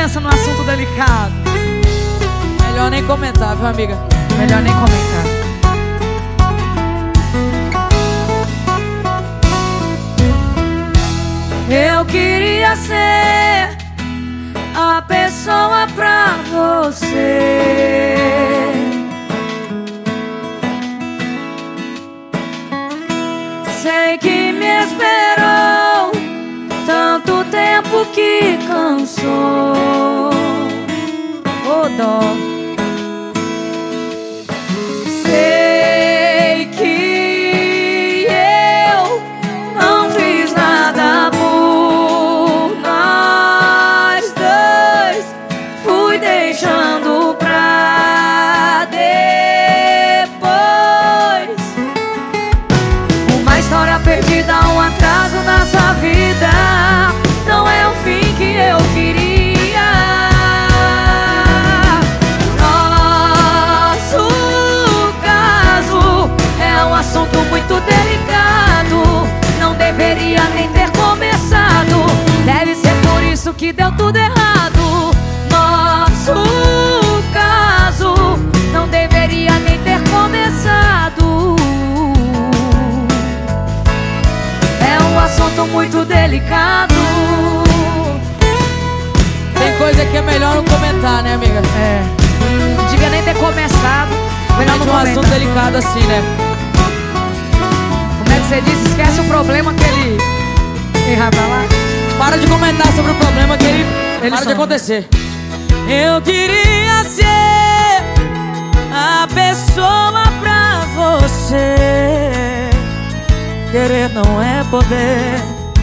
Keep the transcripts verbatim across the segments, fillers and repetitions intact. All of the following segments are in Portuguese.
pensa num assunto delicado. Melhor nem comentar, viu, amiga? Melhor nem comentar. Eu queria ser a pessoa pra você. Sei que me esperou tanto tempo que cansou. Ô dó. Sei que eu não fiz nada por nós dois. Fui deixando pra depois. Uma história perdida, um atraso na sua vida. Não é o fim que eu queria. Nosso caso é um assunto muito delicado. Não deveria nem ter começado. Deve ser por isso que deu tudo errado. Nosso caso não deveria nem ter começado. É um assunto muito delicado. Tem coisa que é melhor não comentar, né, amiga? É, não devia nem ter começado. Melhor não um comentar. assunto delicado assim, né? Como é que você disse? Esquece o problema que ele... Ele vai falar. Para de comentar sobre o problema que ele... Eles Para são- de acontecer. Eu queria ser a pessoa pra você. Querer não é poder.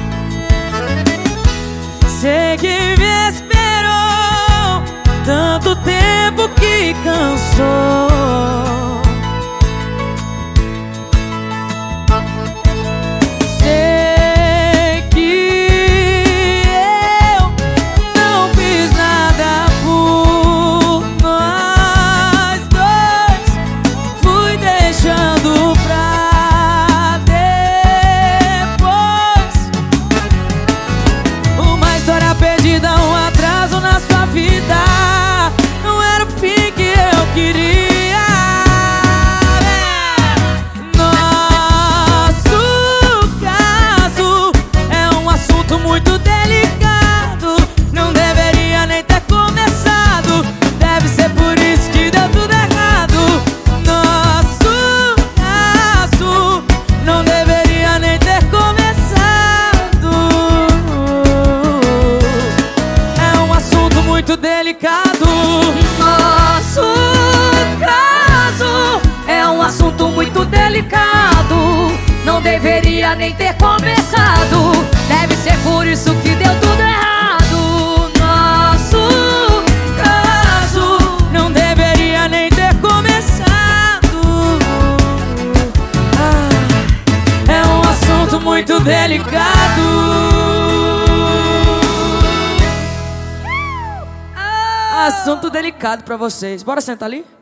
Sei que me esperou tanto tempo que cansou. Sei que eu não fiz nada por nós dois. Fui deixando pra depois. Uma história perdida, um atraso na sua vida. Não era o fim que eu queria. Nosso caso é um assunto muito delicado. Não deveria nem ter começado. Deve ser por isso que deu tudo errado. Nosso caso não deveria nem ter começado. É um assunto muito delicado. Nosso caso é um assunto muito delicado. Não deveria nem ter começado. Deve ser por isso que deu tudo errado. Nosso caso Não deveria nem ter começado. Ah, é um assunto muito delicado. Assunto delicado pra vocês. Bora sentar ali?